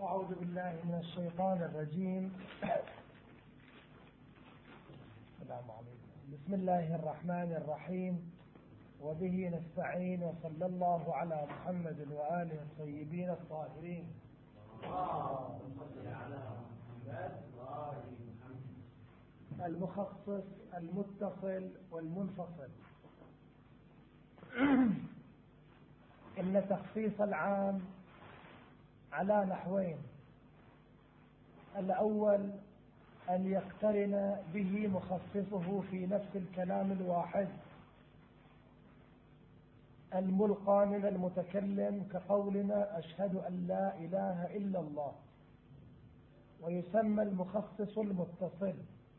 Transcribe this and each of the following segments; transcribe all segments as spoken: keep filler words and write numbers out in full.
أعوذ بالله من الشيطان الرجيم. السلام عليكم. بسم الله الرحمن الرحيم، وبه نستعين، وصلى الله على محمد وآله الطيبين الطاهرين. المخصص المتصل والمنفصل. إن تخصيص العام على نحوين: الأول أن يقترن به مخصصه في نفس الكلام الواحد الملقى من المتكلم، كقولنا أشهد أن لا إله إلا الله، ويسمى المخصص المتصل،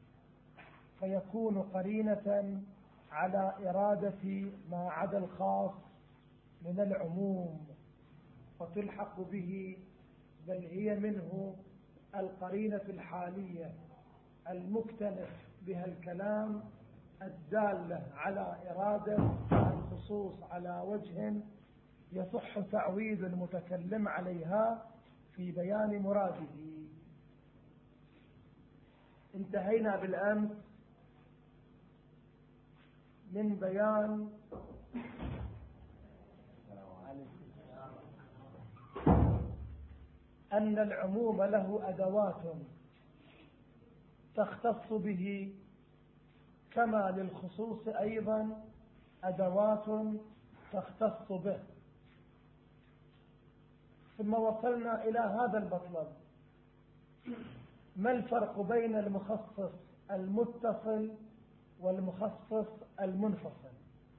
فيكون قرينة على إرادة ما عدا الخاص من العموم، وتلحق به، بل هي منه القرينة الحالية المكتنف بها الكلام، الدالة على إرادة الخصوص على وجه يصح تعويد المتكلم عليها في بيان مراده. انتهينا بالأمس من بيان أن العموم له أدوات تختص به، كما للخصوص أيضا أدوات تختص به. ثم وصلنا إلى هذا المطلب: ما الفرق بين المخصص المتصل والمخصص المنفصل؟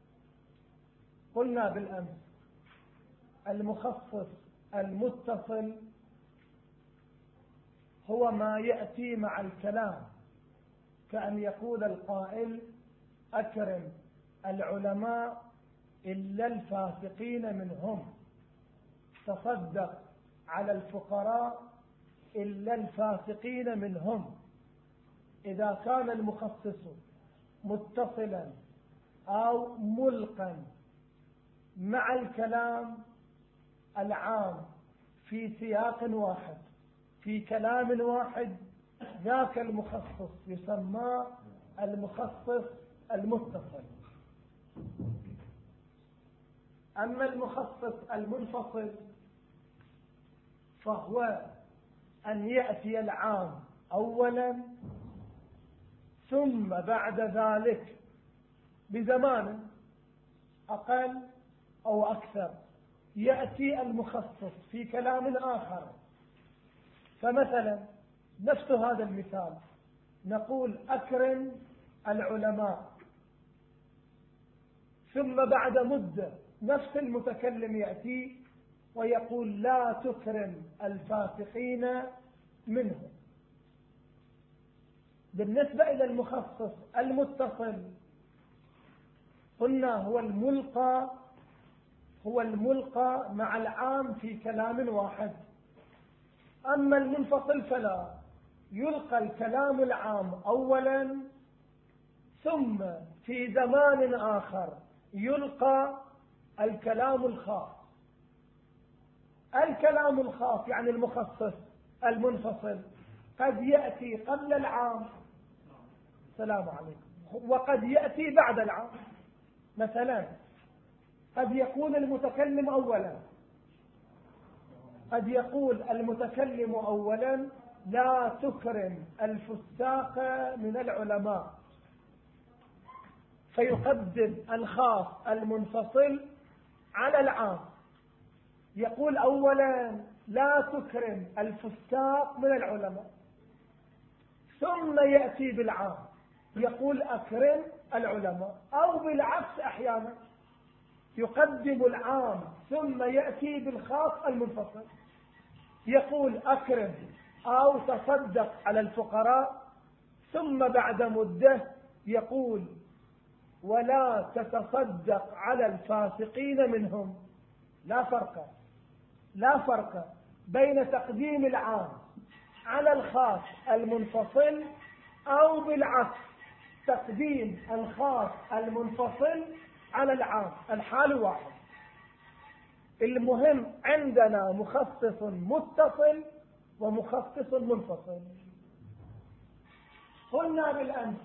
قلنا بالأمس المخصص المتصل هو ما يأتي مع الكلام، كأن يقول القائل أكرم العلماء إلا الفاسقين منهم، تصدق على الفقراء إلا الفاسقين منهم. إذا كان المخصص متصلا أو ملقا مع الكلام العام في سياق واحد في كلام واحد، ذاك المخصص يسمى المخصص المتصل. أما المخصص المنفصل فهو أن يأتي العام أولا، ثم بعد ذلك بزمان أقل أو أكثر يأتي المخصص في كلام آخر. فمثلا نفس هذا المثال، نقول أكرم العلماء، ثم بعد مدة نفس المتكلم يأتي ويقول لا تكرم الفاسقين منهم. بالنسبة إلى المخصص المتصل قلنا هو الملقى هو الملقى مع العام في كلام واحد. أما المنفصل فلا، يلقى الكلام العام أولا، ثم في زمان آخر يلقى الكلام الخاص. الكلام الخاص يعني المخصص المنفصل قد يأتي قبل العام، السلام عليكم، وقد يأتي بعد العام. مثلا قد يكون المتكلم أولا قد يقول المتكلم أولا لا تكرم الفساق من العلماء، فيقدم الخاص المنفصل على العام. يقول أولا لا تكرم الفساق من العلماء، ثم يأتي بالعام يقول أكرم العلماء، أو بالعكس أحيانا يقدم العام ثم يأتي بالخاص المنفصل، يقول أكرم أو تصدق على الفقراء، ثم بعد مدة يقول ولا تتصدق على الفاسقين منهم. لا فرق لا فرق بين تقديم العام على الخاص المنفصل أو بالعكس تقديم الخاص المنفصل على العام، الحال واحد. المهم عندنا مخصص متصل ومخصص منفصل. قلنا بالأمس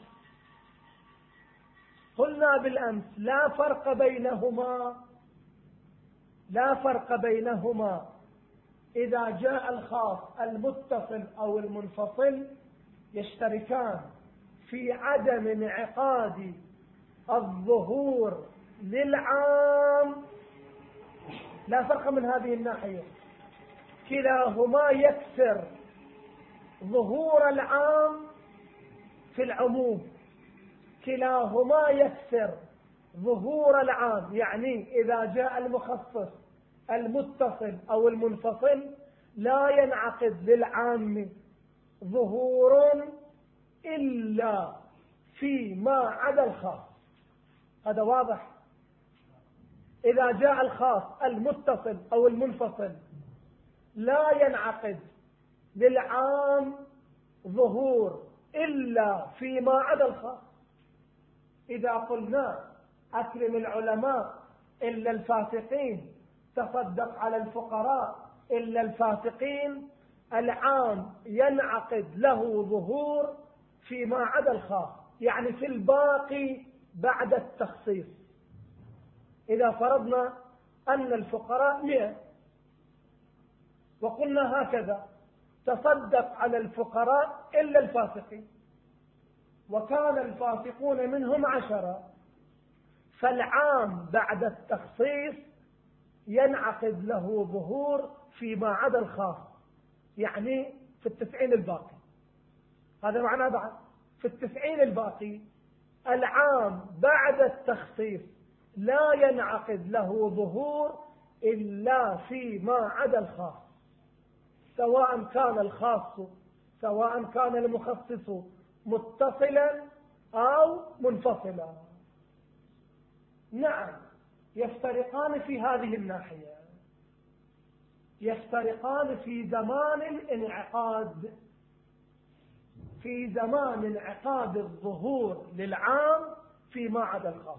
قلنا بالأمس لا فرق بينهما لا فرق بينهما إذا جاء الخاص المتصل أو المنفصل يشتركان في عدم انعقاد الظهور للعام. لا فرق من هذه الناحية، كلاهما يكسر ظهور العام في العموم، كلاهما يكسر ظهور العام. يعني إذا جاء المخصص المتصل أو المنفصل لا ينعقد للعام ظهور إلا فيما عدا الخاص. هذا واضح. إذا جاء الخاص المتصل أو المنفصل لا ينعقد للعام ظهور إلا فيما عدا الخاص. إذا قلنا أكرم العلماء إلا الفاسقين، تصدق على الفقراء إلا الفاسقين، العام ينعقد له ظهور فيما عدا الخاص، يعني في الباقي بعد التخصيص. إذا فرضنا أن الفقراء مئة وقلنا هكذا تصدق على الفقراء إلا الفاسقين، وكان الفاسقون منهم عشرة، فالعام بعد التخصيص ينعقد له ظهور فيما عدا الخاص، يعني في التسعين الباقي. هذا معناه بعد في التسعين الباقي العام بعد التخصيص لا ينعقد له ظهور إلا فيما عدا الخاص، سواء كان الخاص سواء كان المخصص متصلا أو منفصلا. نعم، يفترقان في هذه الناحية، يفترقان في زمان الانعقاد، في زمان انعقاد الظهور للعام فيما عدا الخاص.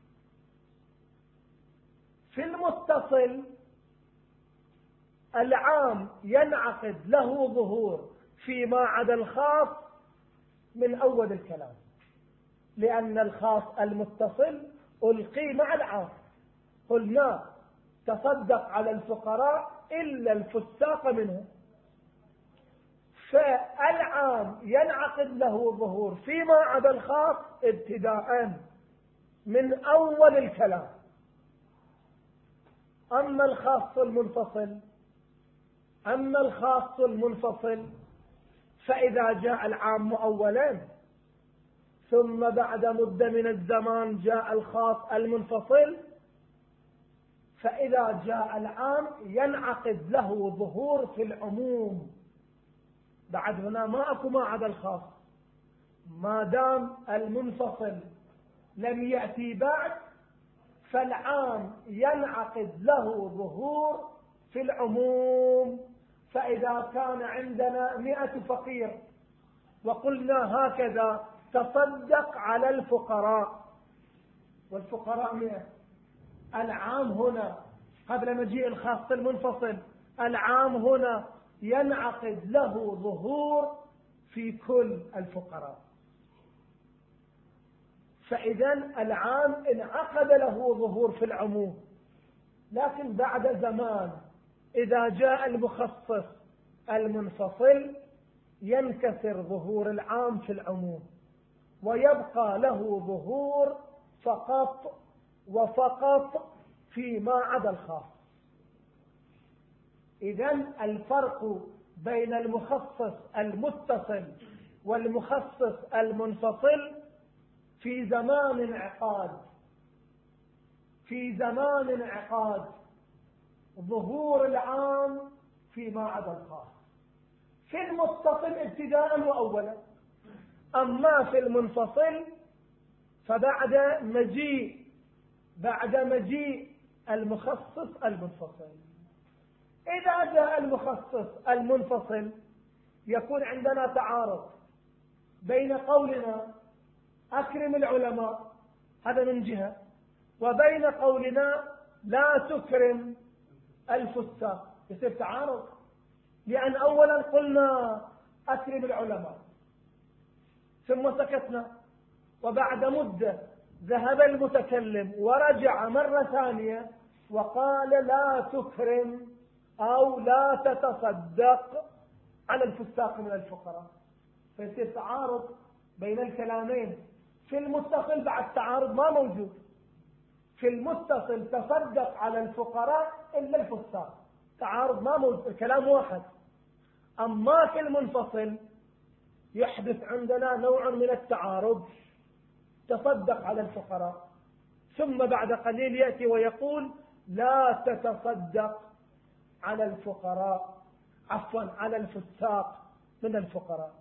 في المتصل العام ينعقد له ظهور فيما عدا الخاص من أول الكلام، لأن الخاص المتصل ألقي مع العام. قلنا تصدق على الفقراء إلا الفساق منهم، فالعام ينعقد له ظهور فيما عدا الخاص ابتداء من أول الكلام. أما الخاص المنفصل أما الخاص المنفصل فإذا جاء العام أولا ثم بعد مدة من الزمان جاء الخاص المنفصل، فإذا جاء العام ينعقد له ظهور في العموم. بعد هنا ما أكو ما عدا الخاص، ما دام المنفصل لم يأتي بعد فالعام ينعقد له ظهور في العموم. فإذا كان عندنا مئة فقير وقلنا هكذا تصدق على الفقراء والفقراء مئة، العام هنا قبل مجيء الخاص المنفصل العام هنا ينعقد له ظهور في كل الفقراء. فإذا العام انعقد له ظهور في العموم، لكن بعد زمان إذا جاء المخصص المنفصل ينكسر ظهور العام في العموم ويبقى له ظهور فقط وفقط فيما عدا الخاص. إذن الفرق بين المخصص المتصل والمخصص المنفصل في زمان انعقاد في زمان انعقاد ظهور العام فيما عدا الخاص. في المتصل ابتداء وأولا، أما في المنفصل فبعد مجيء بعد مجيء المخصص المنفصل. إذا جاء المخصص المنفصل يكون عندنا تعارض بين قولنا أكرم العلماء، هذا من جهة، وبين قولنا لا تكرم الفساق، يصير تعارض. لأن أولا قلنا أكرم العلماء ثم سكتنا، وبعد مدة ذهب المتكلم ورجع مرة ثانية وقال لا تكرم أو لا تتصدق على الفساق من الفقراء، فيصير تعارض بين الكلامين. في المتصل بعد تعارض ما موجود، في المتصل تصدق على الفقراء إلا الفساق، تعارض ما موجود، الكلام واحد. أما في المنفصل يحدث عندنا نوع من التعارض، تصدق على الفقراء ثم بعد قليل يأتي ويقول لا تتصدق على الفقراء، عفوا على الفساق من الفقراء،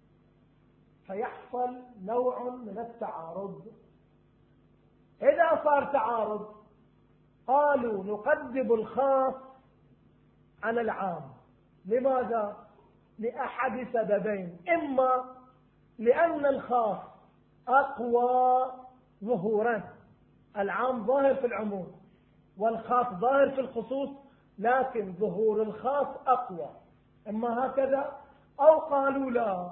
فيحصل نوع من التعارض. إذا صار تعارض قالوا نقدم الخاص على العام. لماذا؟ لأحد سببين: إما لأن الخاص أقوى ظهورا، العام ظاهر في العموم والخاص ظاهر في الخصوص، لكن ظهور الخاص أقوى، إما هكذا، أو قالوا لا،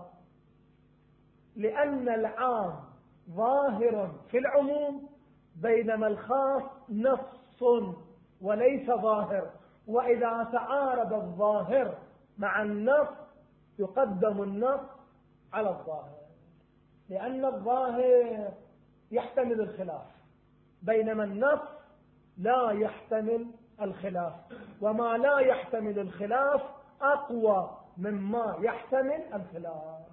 لأن العام ظاهر في العموم بينما الخاص نص وليس ظاهر، وإذا تعارض الظاهر مع النص يقدم النص على الظاهر، لأن الظاهر يحتمل الخلاف بينما النص لا يحتمل الخلاف، وما لا يحتمل الخلاف أقوى مما يحتمل الخلاف.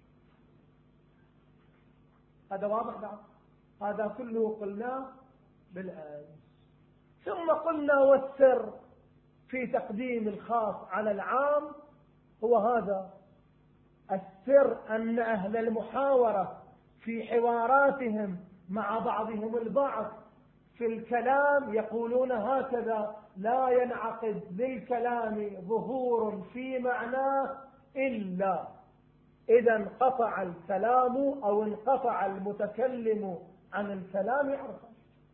هذا واضح بعد؟ هذا كله قلناه بالآية. ثم قلنا والسر في تقديم الخاص على العام هو هذا السر: أن أهل المحاورة في حواراتهم مع بعضهم البعض في الكلام يقولون هكذا: لا ينعقد للكلام ظهور في معناه إلا إذا انقطع الكلام أو انقطع المتكلم عن الكلام عرفا،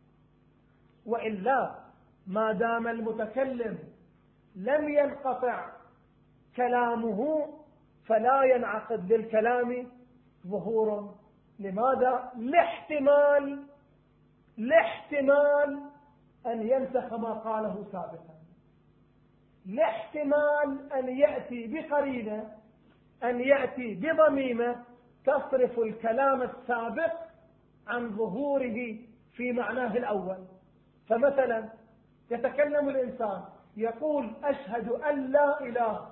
وإلا ما دام المتكلم لم ينقطع كلامه فلا ينعقد للكلام ظهور. لماذا؟ لاحتمال لاحتمال أن ينسخ ما قاله سابقا، لاحتمال أن يأتي بقرينة، أن يأتي بضميمة تصرف الكلام السابق عن ظهوره في معناه الأول. فمثلا يتكلم الإنسان يقول أشهد أن لا إله،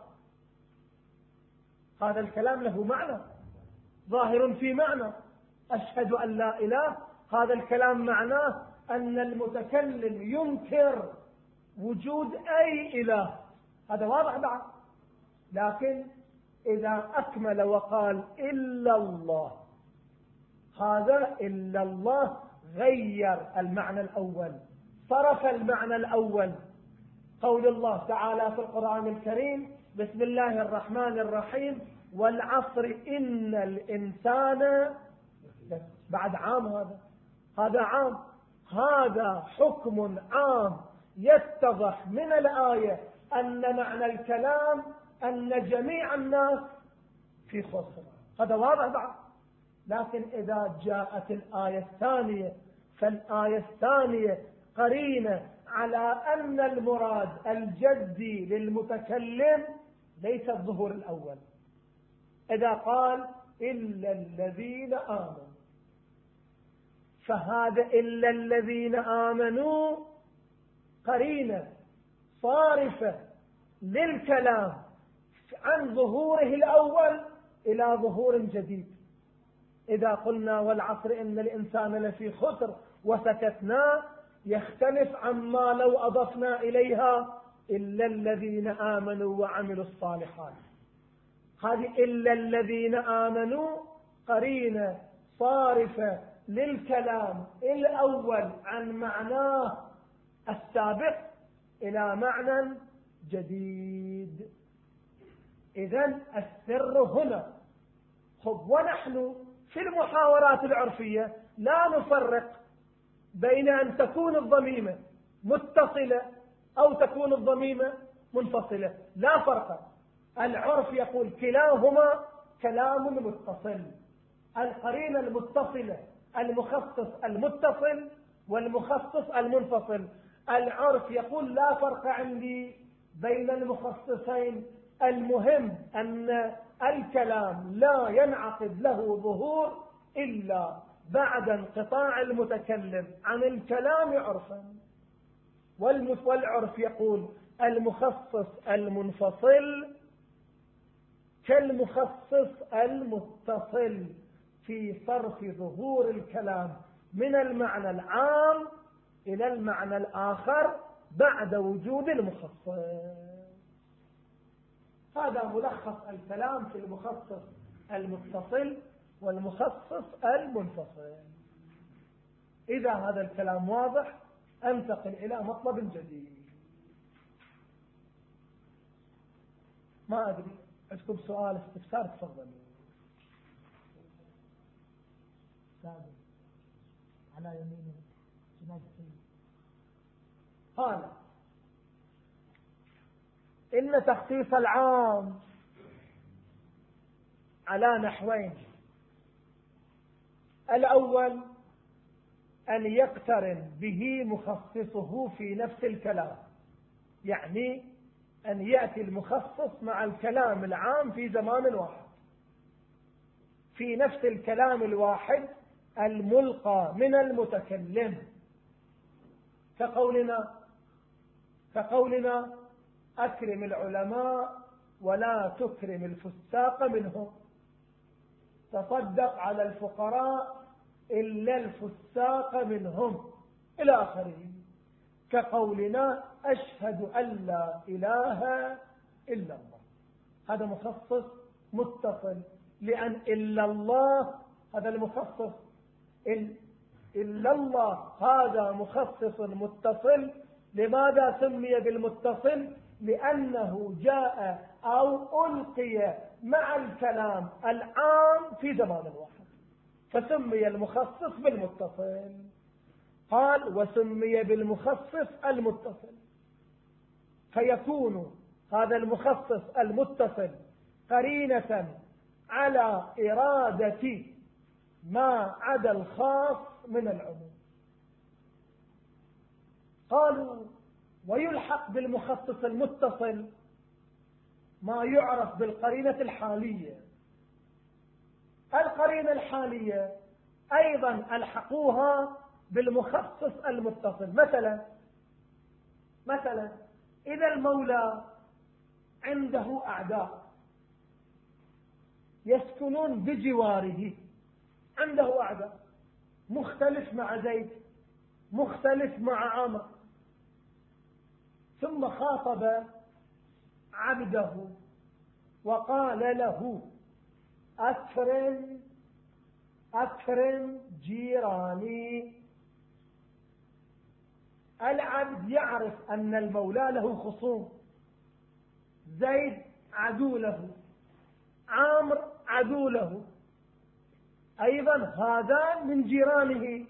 هذا الكلام له معنى ظاهر في معنى، أشهد أن لا إله، هذا الكلام معناه أن المتكلم ينكر وجود أي إله، هذا واضح بعد. لكن إذا أكمل وقال إلا الله، هذا إلا الله غير المعنى الأول، صرف المعنى الأول. قول الله تعالى في القرآن الكريم: بسم الله الرحمن الرحيم والعصر إن الإنسان، بعد عام، هذا هذا عام، هذا حكم عام يتضح من الآية أن معنى الكلام أن جميع الناس في خسر، هذا واضح بعد. لكن إذا جاءت الآية الثانية فالآية الثانية قرينة على أن المراد الجدي للمتكلم ليس الظهور الأول. إذا قال إلا الذين آمنوا، فهذا إلا الذين آمنوا قرينة صارفة للكلام عن ظهوره الأول إلى ظهور جديد. إذا قلنا والعصر إن الإنسان لفي خسر وسكتنا يختلف عما لو أضفنا إليها إلا الذين آمنوا وعملوا الصالحات. هذه إلا الذين آمنوا قرينة صارفة للكلام الأول عن معناه السابق إلى معنى جديد. إذن السر هنا. خب، ونحن في المحاورات العرفية لا نفرق بين أن تكون الضميمة متصلة أو تكون الضميمة منفصلة، لا فرق. العرف يقول كلاهما كلام متصل، القرينة المتصلة المخصص المتصل والمخصص المنفصل. العرف يقول لا فرق عندي بين المخصصين، المهم أن الكلام لا ينعقد له ظهور إلا بعد انقطاع المتكلم عن الكلام عرفا. والعرف يقول المخصص المنفصل كالمخصص المتصل في صرف ظهور الكلام من المعنى العام إلى المعنى الآخر بعد وجود المخصص. هذا ملخص الكلام في المخصص المتصل والمخصص المنفصل. إذا هذا الكلام واضح أنتقل إلى مطلب جديد. ما أدري عندكم سؤال استفسار تفضلوا. على يمينه قال إن تخصيص العام على نحوين: الأول أن يقترن به مخصصه في نفس الكلام، يعني أن يأتي المخصص مع الكلام العام في زمان واحد، في نفس الكلام الواحد الملقى من المتكلم، كقولنا كقولنا أكرم العلماء ولا تكرم الفساق منهم، تصدق على الفقراء إلا الفساق منهم، إلى آخره. كقولنا أشهد أن لا إله إلا الله، هذا مخصص متصل، لأن إلا الله هذا المخصص، إلا الله هذا مخصص متصل. لماذا سمي بالمتصل؟ لأنه جاء أو ألقي مع الكلام العام في زمان واحد، فسمي المخصص بالمتصل. قال وسمي بالمخصص المتصل، فيكون هذا المخصص المتصل قرينة على إرادة ما عدا الخاص من العموم. قالوا ويلحق بالمخصص المتصل ما يعرف بالقرينة الحالية. القرينة الحالية أيضا ألحقوها بالمخصص المتصل. مثلا مثلا إذا المولى عنده أعداء يسكنون بجواره، عنده أعداء، مختلف مع زيد، مختلف مع عمرو، ثم خاطب عبده وقال له أكرم أكرم جيراني. العبد يعرف أن المولى له خصوم، زيد عدو له، عمرو عدو له، أيضا هذان من جيرانه.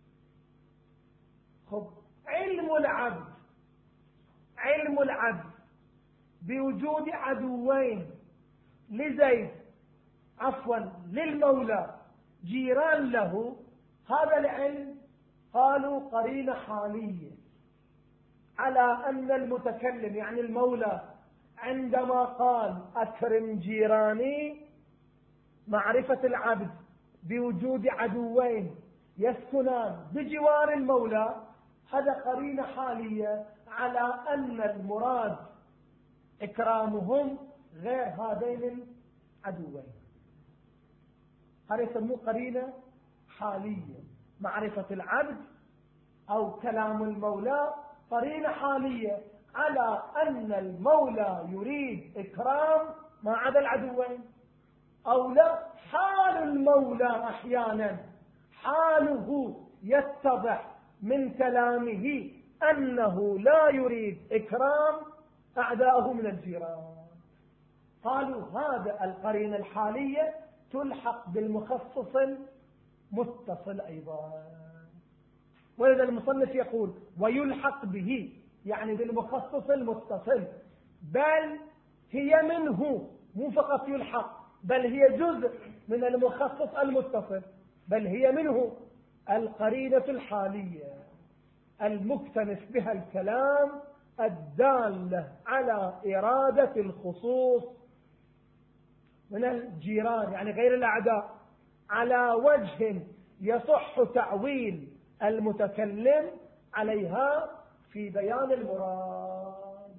خب علم العبد علم العبد بوجود عدوين لزيد عفوا للمولى جيران له، هذا العلم قالوا قرينة حالية على أن المتكلم يعني المولى عندما قال أكرم جيراني، معرفة العبد بوجود عدوين يسكنان بجوار المولى، هذا قرينة حالية على أن المراد إكرامهم غير هذين العدوين. هذا يسموه قرينة حالية، معرفة العبد أو كلام المولى قرينة حالية على أن المولى يريد إكرام ما عدا العدوين. أو لا، حال المولى أحيانا حاله يتضح من كلامه أنه لا يريد إكرام أعداءه من الجيران. قالوا هذا القرينة الحالية تلحق بالمخصص المتصل أيضا. ولذا المصنف يقول ويلحق به يعني بالمخصص المتصل، بل هي منه، مو فقط يلحق، بل هي جزء من المخصص المتصل، بل هي منه القرينة الحالية المكتنف بها الكلام الدالة على إرادة الخصوص من الجيران يعني غير الأعداء على وجه يصح تعويل المتكلم عليها في بيان المراد.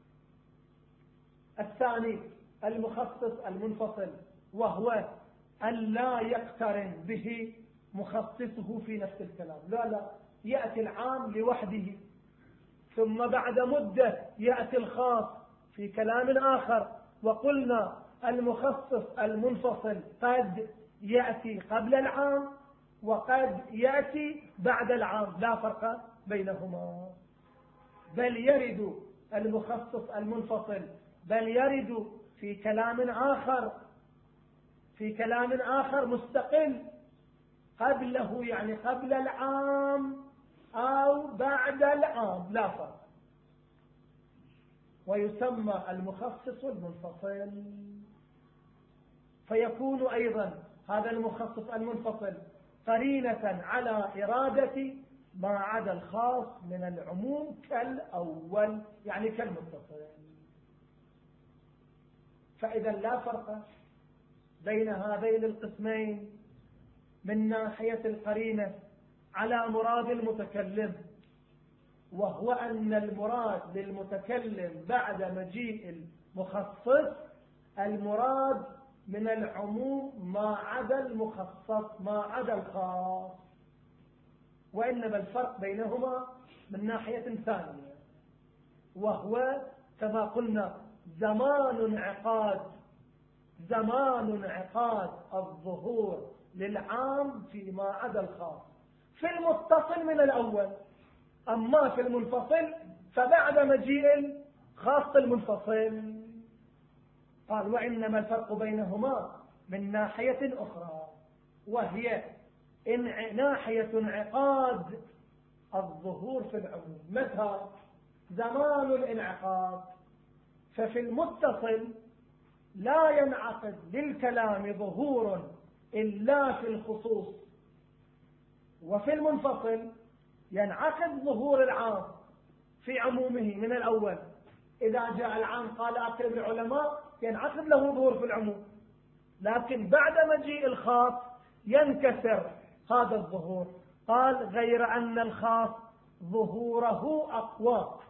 الثاني المخصص المنفصل، وهو أن لا يقترن به مخصصه في نفس الكلام، لا لا يأتي العام لوحده ثم بعد مدة يأتي الخاص في كلام آخر. وقلنا المخصص المنفصل قد يأتي قبل العام وقد يأتي بعد العام، لا فرق بينهما، بل يرد المخصص المنفصل بل يرد في كلام آخر في كلام آخر مستقل قبله، يعني قبل العام أو بعد العام، لا فرق. ويسمى المخصص المنفصل. فيكون أيضا هذا المخصص المنفصل قرينة على إرادة ما عدا الخاص من العموم كالأول، يعني كالمتصل. فإذا لا فرق بين هذين القسمين من ناحية القرينة على مراد المتكلم، وهو أن المراد للمتكلم بعد مجيء المخصص المراد من العموم ما عدا المخصص ما عدا الخاص، وإنما الفرق بينهما من ناحية ثانية، وهو كما قلنا زمان انعقاد زمان انعقاد الظهور للعام فيما عدا الخاص في المتصل من الأول. أما في المنفصل فبعد مجيء الخاص المنفصل. قال وإنما الفرق بينهما من ناحية أخرى، وهي إن ناحية انعقاد الظهور في العموم. متى؟ زمان الانعقاد. ففي المتصل لا ينعقد للكلام ظهور إلا في الخصوص، وفي المنفصل ينعقد ظهور العام في عمومه من الأول. إذا جاء العام قال أكرم العلماء ينعقد له ظهور في العموم، لكن بعد مجيء الخاص ينكسر هذا الظهور. قال غير أن الخاص ظهوره أقوى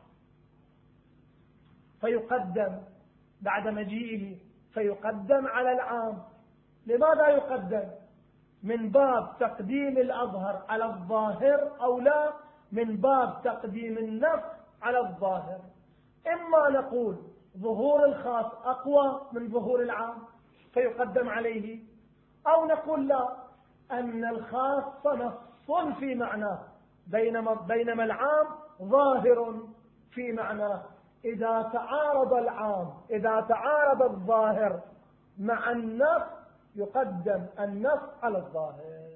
فيقدم بعد مجيئه فيقدم على العام. لماذا يقدم؟ من باب تقديم الأظهر على الظاهر أو لا من باب تقديم النص على الظاهر. إما نقول ظهور الخاص أقوى من ظهور العام فيقدم عليه، أو نقول لا أن الخاص نص في معناه بينما, بينما العام ظاهر في معناه. إذا تعارض العام إذا تعارض الظاهر مع النص يقدم النص على الظاهر.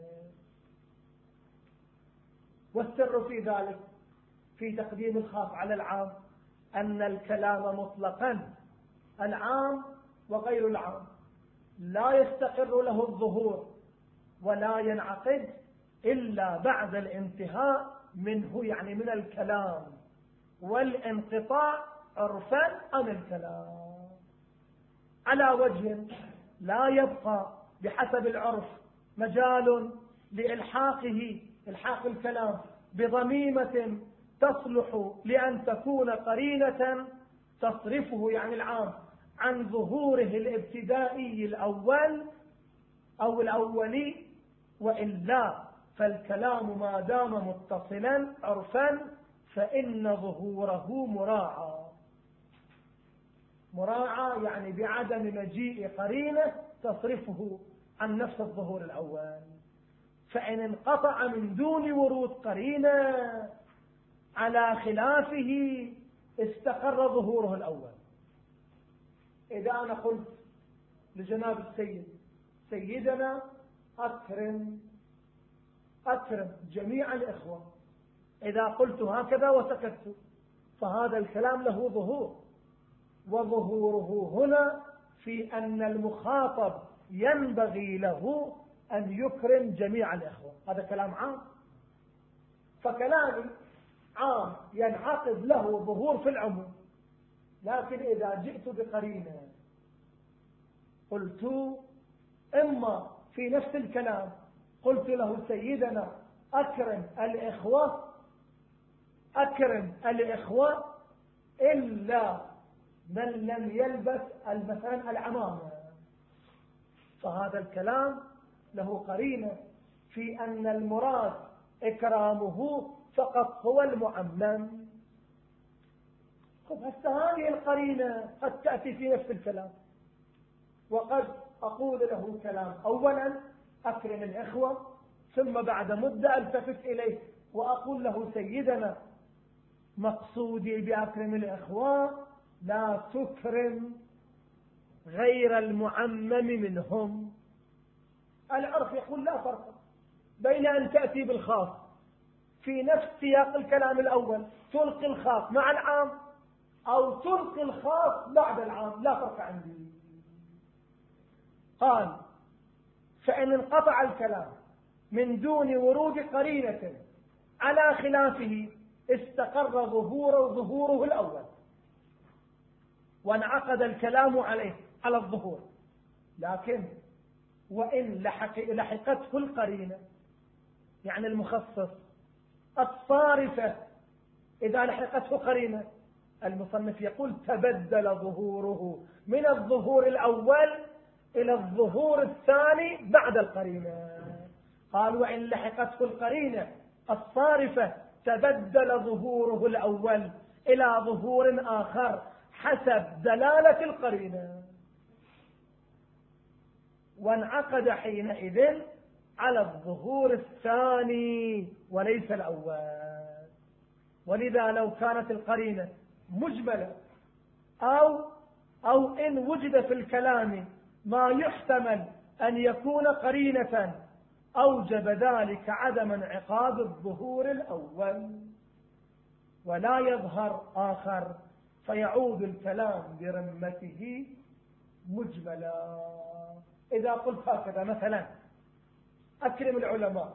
والسر في ذلك في تقديم الخاص على العام أن الكلام مطلقا العام وغير العام لا يستقر له الظهور ولا ينعقد إلا بعد الانتهاء منه، يعني من الكلام، والانقطاع عرفا عن الكلام على وجه لا يبقى بحسب العرف مجال لإلحاقه إلحاق الكلام بضميمة تصلح لأن تكون قرينة تصرفه يعني العام عن ظهوره الابتدائي الأول أو الأولي، وإلا فالكلام ما دام متصلا عرفا فإن ظهوره مراعى مراعى يعني بعدم مجيء قرينة تصرفه عن نفس الظهور الأول. فإن انقطع من دون ورود قرينة على خلافه استقر ظهوره الأول. إذا أنا قلت لجناب السيد سيدنا أكرم أكرم جميع الإخوة، إذا قلت هكذا وسكت فهذا الكلام له ظهور، وظهوره هنا في أن المخاطب ينبغي له أن يكرم جميع الإخوة. هذا كلام عام، فكلامي عام ينعقد له ظهور في العموم. لكن إذا جئت بقرينة قلت إما في نفس الكلام قلت له سيدنا أكرم الإخوة أكرم الإخوة إلا من لم يلبس مثلا العمامة، فهذا الكلام له قرينة في أن المراد إكرامه فقط هو المعمم. خب هسه هذه القرينة قد تأتي في نفس الكلام، وقد أقول له كلام أولا أكرم الإخوة، ثم بعد مدة ألتفت إليه وأقول له سيدنا مقصودي بأكرم الإخوة لا تكرم غير المعمم منهم. العرف يقول لا فرق بين أن تأتي بالخاص في نفس سياق الكلام الأول تلقي الخاص مع العام، أو تلقي الخاص بعد العام، لا فرق عندي. قال فإن انقطع الكلام من دون ورود قرينة على خلافه استقر ظهوره ظهوره الأول وانعقد الكلام عليه على الظهور. لكن وإن لحق لحقته القرينة، يعني المخصص الصارفة، إذا لحقته قرينة المصنف يقول تبدل ظهوره من الظهور الأول إلى الظهور الثاني بعد القرينة. قال وإن لحقته القرينة الصارفة تبدل ظهوره الأول إلى ظهور آخر حسب دلالة القرينة، وانعقد حينئذ على الظهور الثاني وليس الأول. ولذا لو كانت القرينة مجملة أو أو إن وجد في الكلام ما يحتمل أن يكون قرينة أوجب ذلك عدم انعقاد الظهور الأول ولا يظهر آخر، فيعود الكلام برمته مجملا. إذا قلت هكذا مثلا أكرم العلماء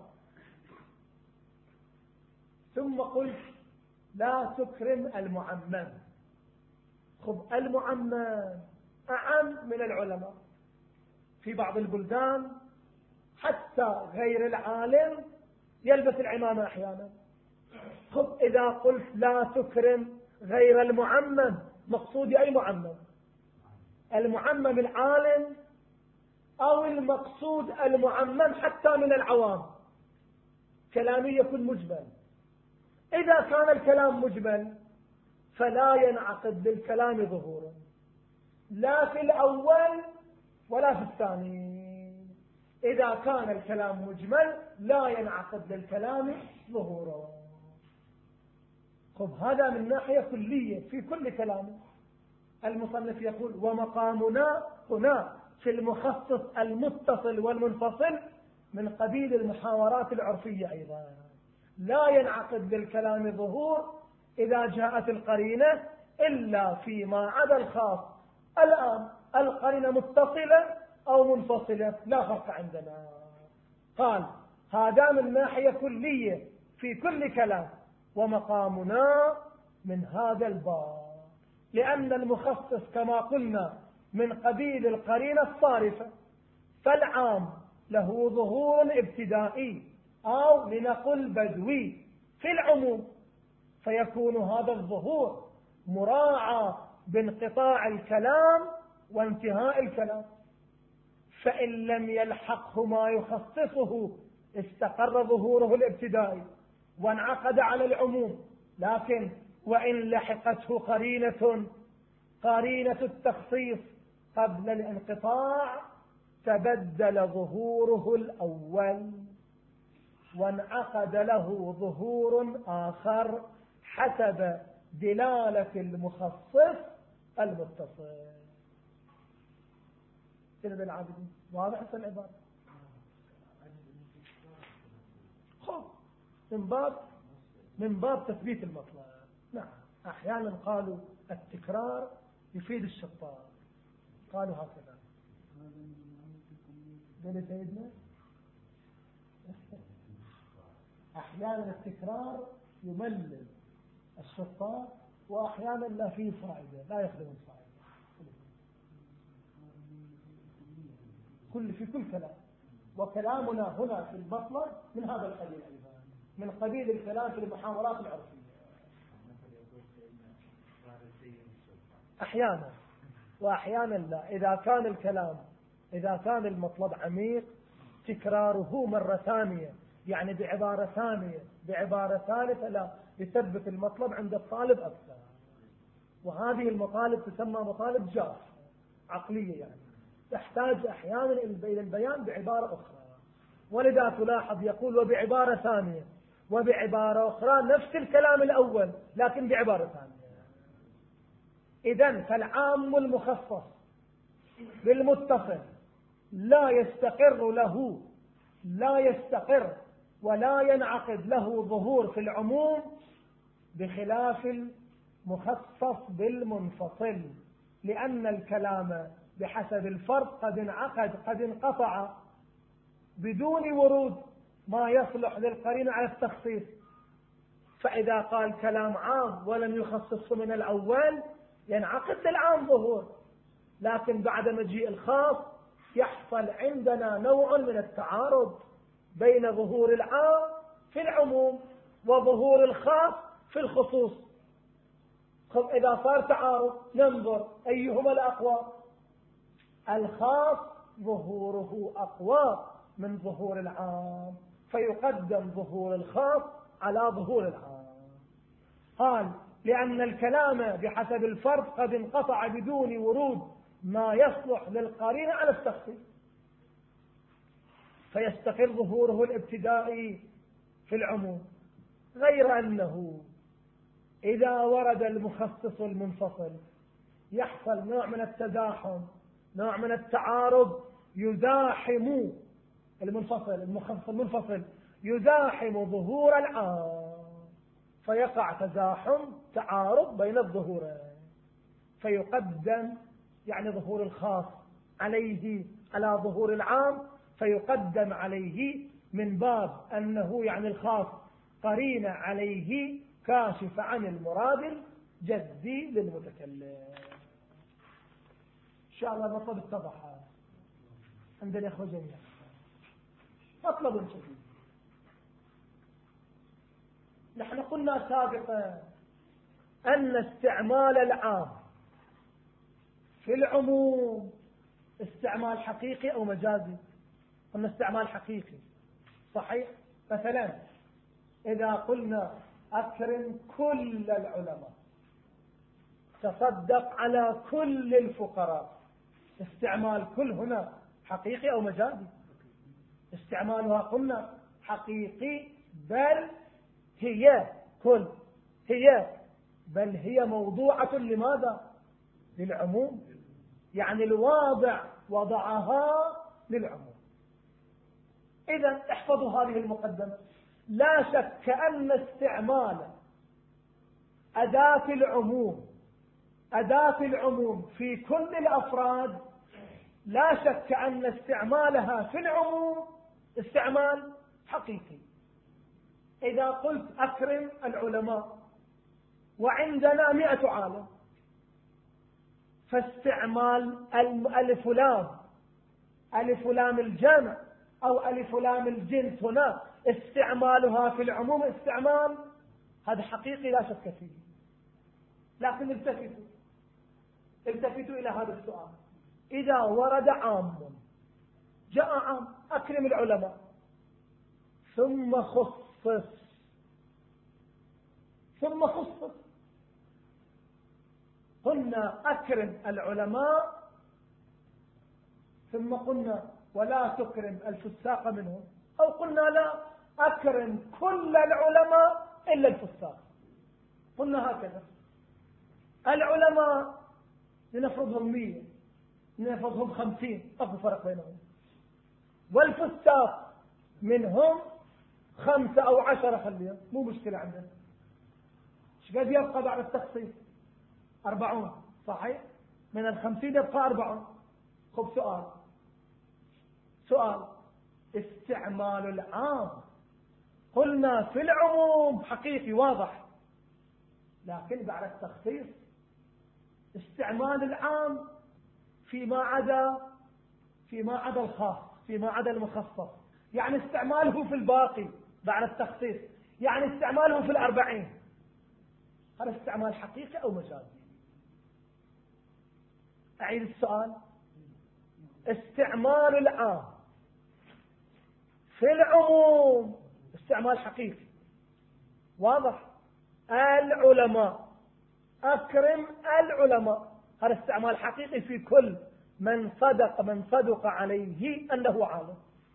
ثم قلت لا تكرم المعمم، خب المعمم أعم من العلماء في بعض البلدان، حتى غير العالم يلبس العمامة أحيانا. خب إذا قلت لا تكرم غير المعمم مقصودي أي معمم؟ المعمم العالم أو المقصود المعمم حتى من العوام؟ كلامي يكون مجمل. إذا كان الكلام مجمل فلا ينعقد للكلام ظهورا لا في الأول ولا في الثاني. إذا كان الكلام مجمل لا ينعقد للكلام ظهورا. خب هذا من ناحية كلية في كل كلام. المصنف يقول ومقامنا هنا في المخصص المتصل والمنفصل من قبيل المحاورات العرفية أيضا، لا ينعقد للكلام ظهور إذا جاءت القرينة إلا فيما عدا الخاص. الآن القرينة متصلة أو منفصلة لا فرق عندنا. قال هذا من ناحية كلية في كل كلام، ومقامنا من هذا الباب لأن المخصص كما قلنا من قبيل القرينة الصارفة، فالعام له ظهور ابتدائي أو لنقل بدوي في العموم، فيكون هذا الظهور مراعى بانقطاع الكلام وانتهاء الكلام. فإن لم يلحقه ما يخصصه استقر ظهوره الابتدائي وانعقد على العموم. لكن وإن لحقته قرينة قرينة التخصيص قبل الانقطاع تبدل ظهوره الأول وانعقد له ظهور آخر حسب دلالة المخصص المتصل. سيد العابدين واضح في العبارة؟ خب من باب من باب تثبيت المطلب. نعم أحيانا قالوا التكرار يفيد الشطار. قالوا هكذا. قال سيدنا أحيانا التكرار يملل الشطار وأحيانا لا فيه فائدة، لا يخدم الفائدة. كل في كل كلام، وكلامنا هنا في المطلب من هذا القبيل أيضا، من قبيل الكلام في المحاورات العرفية. أحيانا وأحيانا لا. إذا كان الكلام إذا كان المطلب عميق تكراره مرة ثانية، يعني بعبارة ثانية بعبارة ثالثة، لا، يثبت المطلب عند الطالب أكثر. وهذه المطالب تسمى مطالب جاف عقلية، يعني تحتاج أحيانا إلى البيان بعبارة أخرى. ولذا تلاحظ يقول وبعبارة ثانية، وبعبارة أخرى نفس الكلام الأول لكن بعبارة ثانية. إذن فالعام المخصص بالمتصل لا يستقر له لا يستقر ولا ينعقد له ظهور في العموم بخلاف المخصص بالمنفصل، لأن الكلام بحسب الفرق قد انعقد قد انقطع بدون ورود ما يصلح للقرينة على التخصيص. فإذا قال كلام عام ولم يخصصه من الأول ينعقد للعام ظهور، لكن بعد مجيء الخاص يحصل عندنا نوع من التعارض بين ظهور العام في العموم وظهور الخاص في الخصوص. إذا صار تعارض ننظر أيهما الأقوى. الخاص ظهوره أقوى من ظهور العام، فيقدم ظهور الخاص على ظهور العام. قال لأن الكلام بحسب الفرد قد انقطع بدون ورود ما يصلح للقرينة على التخصيص، فيستقر ظهوره الابتدائي في العموم، غير أنه إذا ورد المخصص المنفصل يحصل نوع من التزاحم، نوع من التعارض، يزاحم المنفصل المخصص المنفصل يزاحم ظهور العام، فيقع تزاحم تعارض بين الظهورين، فيقدم يعني ظهور الخاص عليه على ظهور العام، فيقدم عليه من باب أنه يعني الخاص قرين عليه كاشف عن المراد الجدي للمتكلم. إن شاء الله المطلب اتضح عند الإخوة جميعا. مطلب شديد. نحن قلنا سابقا أن استعمال العام في العموم استعمال حقيقي أو مجازي. قلنا استعمال حقيقي صحيح. مثلا إذا قلنا أكرم كل العلماء، تصدق على كل الفقراء، استعمال كل هنا حقيقي أو مجازي؟ استعمالها قلنا حقيقي، بل هي كل هي بل هي موضوعة لماذا؟ للعموم، يعني الواضع وضعها للعموم. إذا احفظوا هذه المقدمة. لا شك أن استعمال أداة العموم أداة العموم في كل الأفراد، لا شك أن استعمالها في العموم استعمال حقيقي. إذا قلت أكرم العلماء وعندنا مئة عالم، فاستعمال ألف لام ألف لام الجمع أو ألف لام الجنس هنا استعمالها في العموم استعمال هذا حقيقي لا شك فيه. لكن التفتوا التفتوا إلى هذا السؤال. إذا ورد عام جاء عام أكرم العلماء ثم خصص ثم خصص قلنا أكرم العلماء ثم قلنا ولا تكرم الفساق منهم، أو قلنا لا أكرم كل العلماء إلا الفساق. قلنا هكذا. العلماء لنفرضهم مية لنفرضهم خمسين، أكو فرق بينهم، والفساق منهم خمسة أو عشرة، خليهم مو مشكلة عندنا. ايش قد يبقى بعد التخصيص؟ أربعون صحيح. من الخمسين يبقى أربعة. خب سؤال سؤال استعمال العام قلنا في العموم حقيقي واضح، لكن بعد التخصيص استعمال العام فيما عدا فيما عدا الخاص، فيما عدا المخصص، يعني استعماله في الباقي بعد التخصيص، يعني استعماله في الأربعين. هذا استعمال حقيقي أو مجازي؟ أعيد السؤال. استعمال العام في العموم استعمال حقيقي واضح. العلماء أكرم العلماء، هذا استعمال حقيقي في كل من صدق من صدق عليه أنه عالم.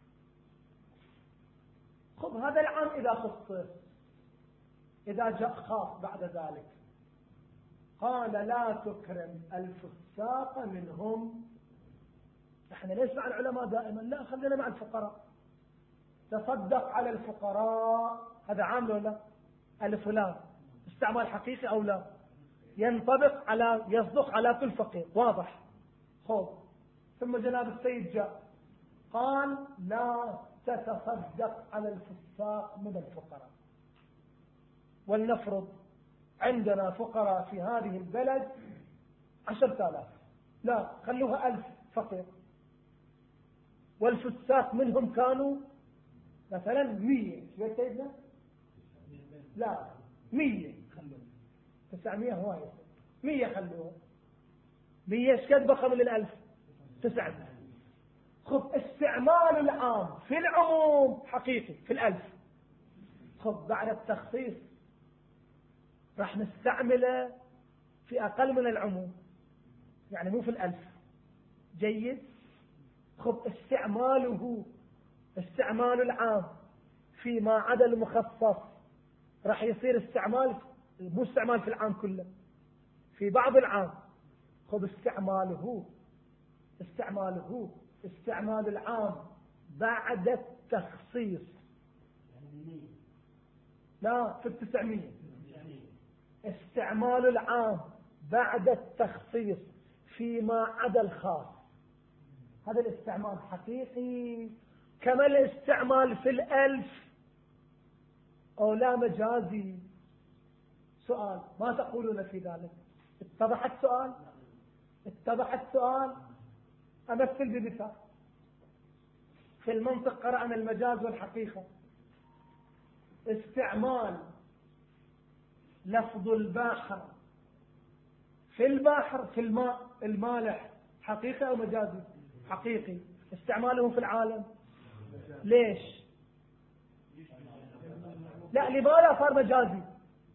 خذ هذا العام إذا خصص، إذا جاء خاص بعد ذلك قال لا تكرم الفساق منهم. احنا ليش مع العلماء دائما؟ لا، خلينا مع الفقراء. تصدق على الفقراء، هذا عام ولا الفلان استعمال حقيقي أو لا؟ ينطبق على يصدق على كل فقير واضح. خذ ثم جناب السيد جاء قال لا تتصدق على الفساق من الفقراء. ولنفرض عندنا فقراء في هذه البلد عشرة آلاف، لا خلوها ألف فقير، والفساق منهم كانوا مثلا مية. شو سيدنا؟ لا مية، تسعمية هواية، مية خلوها. مية ايش قد بقى من الألف؟ تسعمية. خذ استعمال العام في العموم حقيقي في الألف. خذ بعد التخصيص راح نستعمله في أقل من العموم، يعني مو في الألف. جيد. خذ استعماله استعمال العام فيما عدا المخصص راح يصير استعمال، مو استعمال في العام كله، في بعض العام. خذ استعماله استعماله استعمال العام بعد التخصيص. لا في التسعمية. استعمال العام بعد التخصيص فيما عدا الخاص، هذا الاستعمال حقيقي كما الاستعمال في الألف أو لا مجازي. سؤال ما تقولون في ذلك؟ اتضح السؤال؟ اتضح السؤال؟ أمثل بمثال. في المنطق قرأنا المجاز والحقيقة. استعمال لفظ البحر في البحر في الماء المالح حقيقي أو مجازي؟ حقيقي. استعماله في العالم ليش؟ لا لماذا صار مجازي؟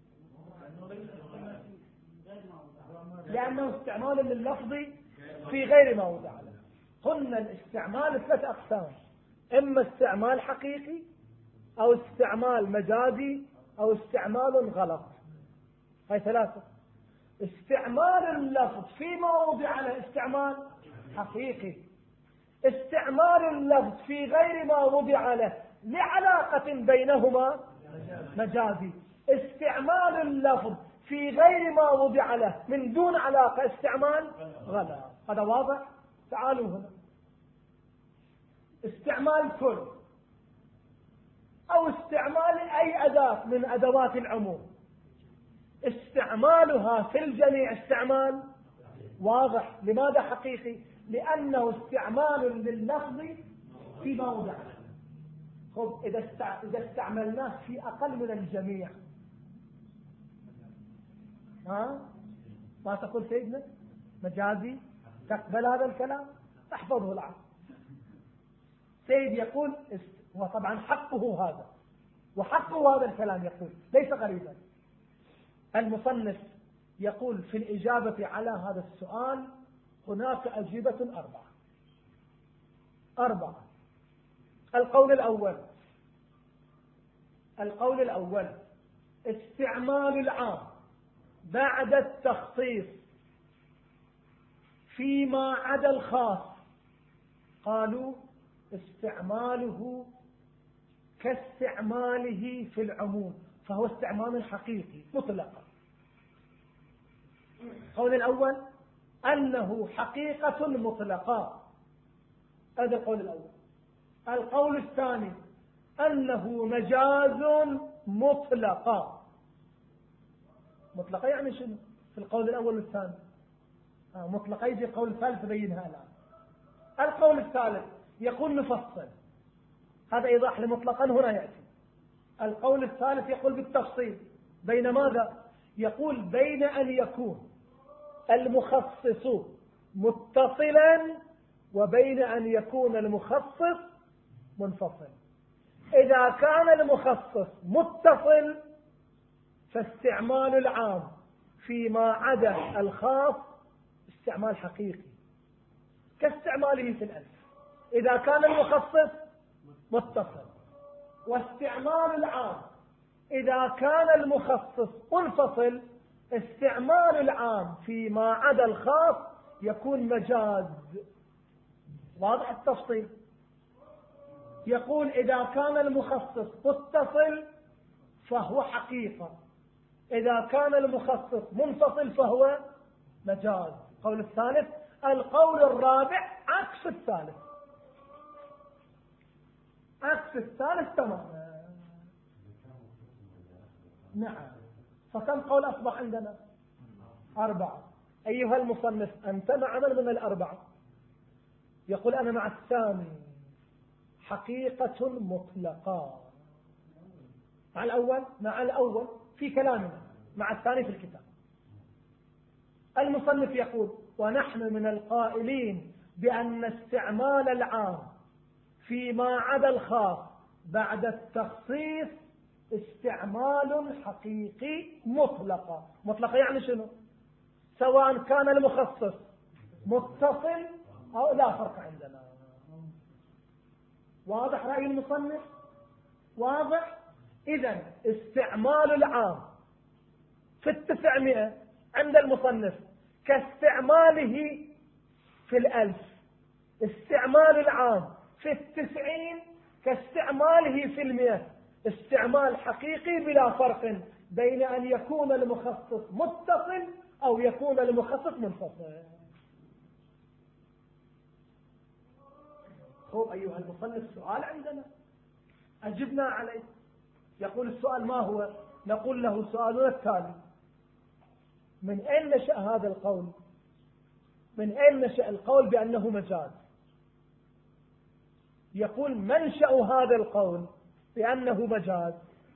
لأنه استعمال لللفظ في غير ما وضع له. قلنا الاستعمال ثلاث أقسام: إما استعمال حقيقي أو استعمال مجازي أو استعمال غلط. هاي ثلاثة. استعمال اللفظ فيما وضع له استعمال حقيقي. استعمال اللفظ في غير ما وضع له لعلاقة بينهما مجازي. استعمال اللفظ في غير ما وضع له من دون علاقة استعمال غلط. هذا واضح؟ تعالوا هنا. استعمال كل أو استعمال أي أداة من أدوات العموم، استعمالها في الجميع استعمال واضح. لماذا حقيقي؟ لأنه استعمال لللفظ فيما وضع. خذ إذا استعملناه في أقل من الجميع، ها ما تقول سيدنا مجازي؟ تقبل هذا الكلام؟ احفظه الآن. سيد يقول وطبعا حقه هذا وحقه هذا الكلام، يقول ليس غريبا. المصنف يقول في الإجابة على هذا السؤال هناك أجوبة أربعة أربعة القول الأول القول الأول استعمال العام بعد التخصيص فيما عدا الخاص. قالوا استعماله كاستعماله في العموم، فهو استعمال حقيقي مطلقا. القول الأول أنه حقيقة مطلقة. هذا القول الأول. القول الثاني أنه مجاز مطلقة. مطلقة يعني شنو؟ في القول الأول والثاني. آه مطلقة يجي القول الثالث بينها الآن. القول الثالث يقول نفصل، هذا إيضاح لمطلقا هنا يأتي. القول الثالث يقول بالتفصيل. بين ماذا؟ يقول بين أن يكون المخصص متصلا وبين أن يكون المخصص منفصل. إذا كان المخصص متصل فاستعمال العام فيما عدا الخاص استعمال حقيقي كاستعماله في الألف إذا كان المخصص متصل، واستعمال العام إذا كان المخصص منفصل استعمال العام فيما عدا الخاص يكون مجاز. واضح التفصيل؟ يقول إذا كان المخصص متصل فهو حقيقة، إذا كان المخصص منفصل فهو مجاز. القول الثالث. القول الرابع عكس الثالث، عكس الثالث تماما. نعم. فكم قول أصبح عندنا؟ أربعة. أيها المصنف أنت مع من من الأربعة؟ يقول أنا مع الثاني، حقيقة مطلقة. مع الأول، مع الأول في كلامنا، مع الثاني في الكتاب. المصنف يقول ونحن من القائلين بأن استعمال العام فيما عدا الخاص بعد التخصيص استعمال حقيقي مطلقة. مطلقة يعني شنو؟ سواء كان المخصص متصل أو لا فرق عندنا. واضح رأي المصنف؟ واضح؟ إذن استعمال العام في التسعمائة عند المصنف كاستعماله في الألف. استعمال العام في التسعين كاستعماله في المئة. استعمال حقيقي بلا فرق بين أن يكون المخصص متصل أو يكون المخصص منفصل. هو أيها المصنف سؤال عندنا أجبنا عليه. يقول السؤال ما هو؟ نقول له سؤالنا التالي: من أين نشأ هذا القول؟ من أين نشأ القول بأنه مجاز؟ يقول منشأ هذا القول بأنه مجاز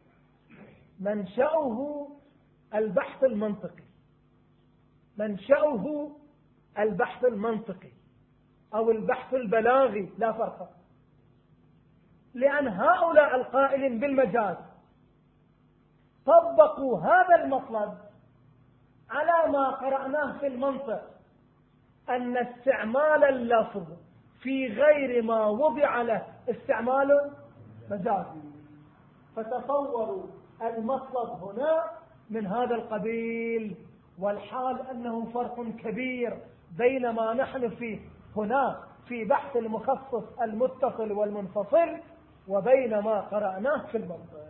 منشأه البحث المنطقي. منشأه البحث المنطقي أو البحث البلاغي، لا فرق. لأن هؤلاء القائلين بالمجاز طبقوا هذا المطلب على ما قرأناه في المنطق، أن استعمال اللفظ في غير ما وضع له استعمال مجازي. فتصوروا المطلب هنا من هذا القبيل، والحال أنه فرق كبير بين ما نحن فيه هنا في بحث المخصص المتصل والمنفصل وبين ما قرأناه في المنطق.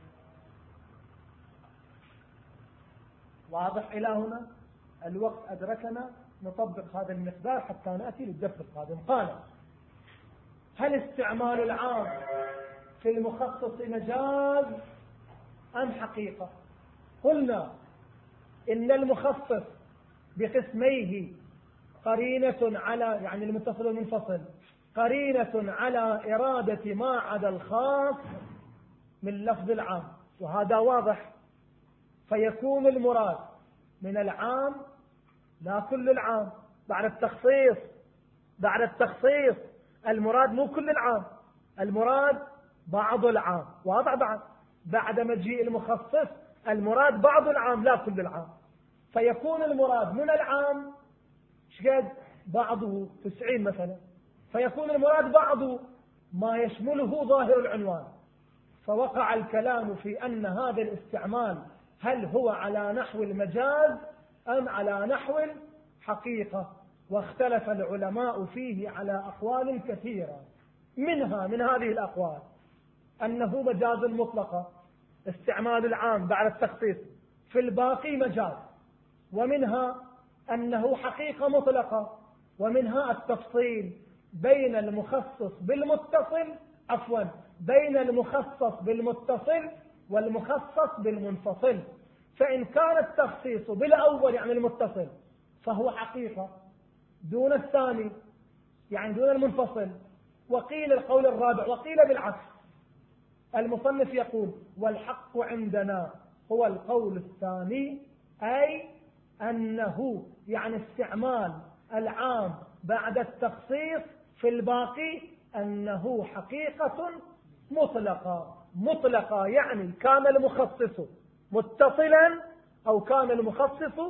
واضح إلى هنا؟ الوقت أدركنا نطبق هذا المقدار حتى نأتي للدرس القادم. قال: هل استعمال العام في المخصص مجاز أم حقيقة؟ قلنا إن المخصص بقسميه قرينة على، يعني المتصل والمنفصل، قرينة على إرادة ما عدا الخاص من لفظ العام، وهذا واضح. فيكون المراد من العام لا كل العام. بعد التخصيص بعد التخصيص المراد مو كل العام، المراد بعض العام. واضح؟ بعد بعد مجيء المخصص المراد بعض العام لا كل العام. فيكون المراد من العام شقد بعضه تسعين مثلا، فيكون المراد بعض ما يشمله ظاهر العنوان. فوقع الكلام في أن هذا الاستعمال هل هو على نحو المجاز أم على نحو الحقيقة، واختلف العلماء فيه على أقوال كثيرة. منها من هذه الأقوال أنه مجاز مطلقة، استعمال العام بعد التخصيص، في الباقي مجاز. ومنها أنه حقيقة مطلقة، ومنها التفصيل بين المخصص بالمتصل عفوا بين المخصص بالمتصل والمخصص بالمنفصل. فإن كان التخصيص بالأول يعني المتصل فهو حقيقة دون الثاني يعني دون المنفصل. وقيل القول الرابع وقيل بالعكس. المصنف يقول والحق عندنا هو القول الثاني، أي أنه يعني استعمال العام بعد التخصيص في الباقي أنه حقيقة مطلقة. مطلقة يعني كان المخصص متصلا أو كان المخصص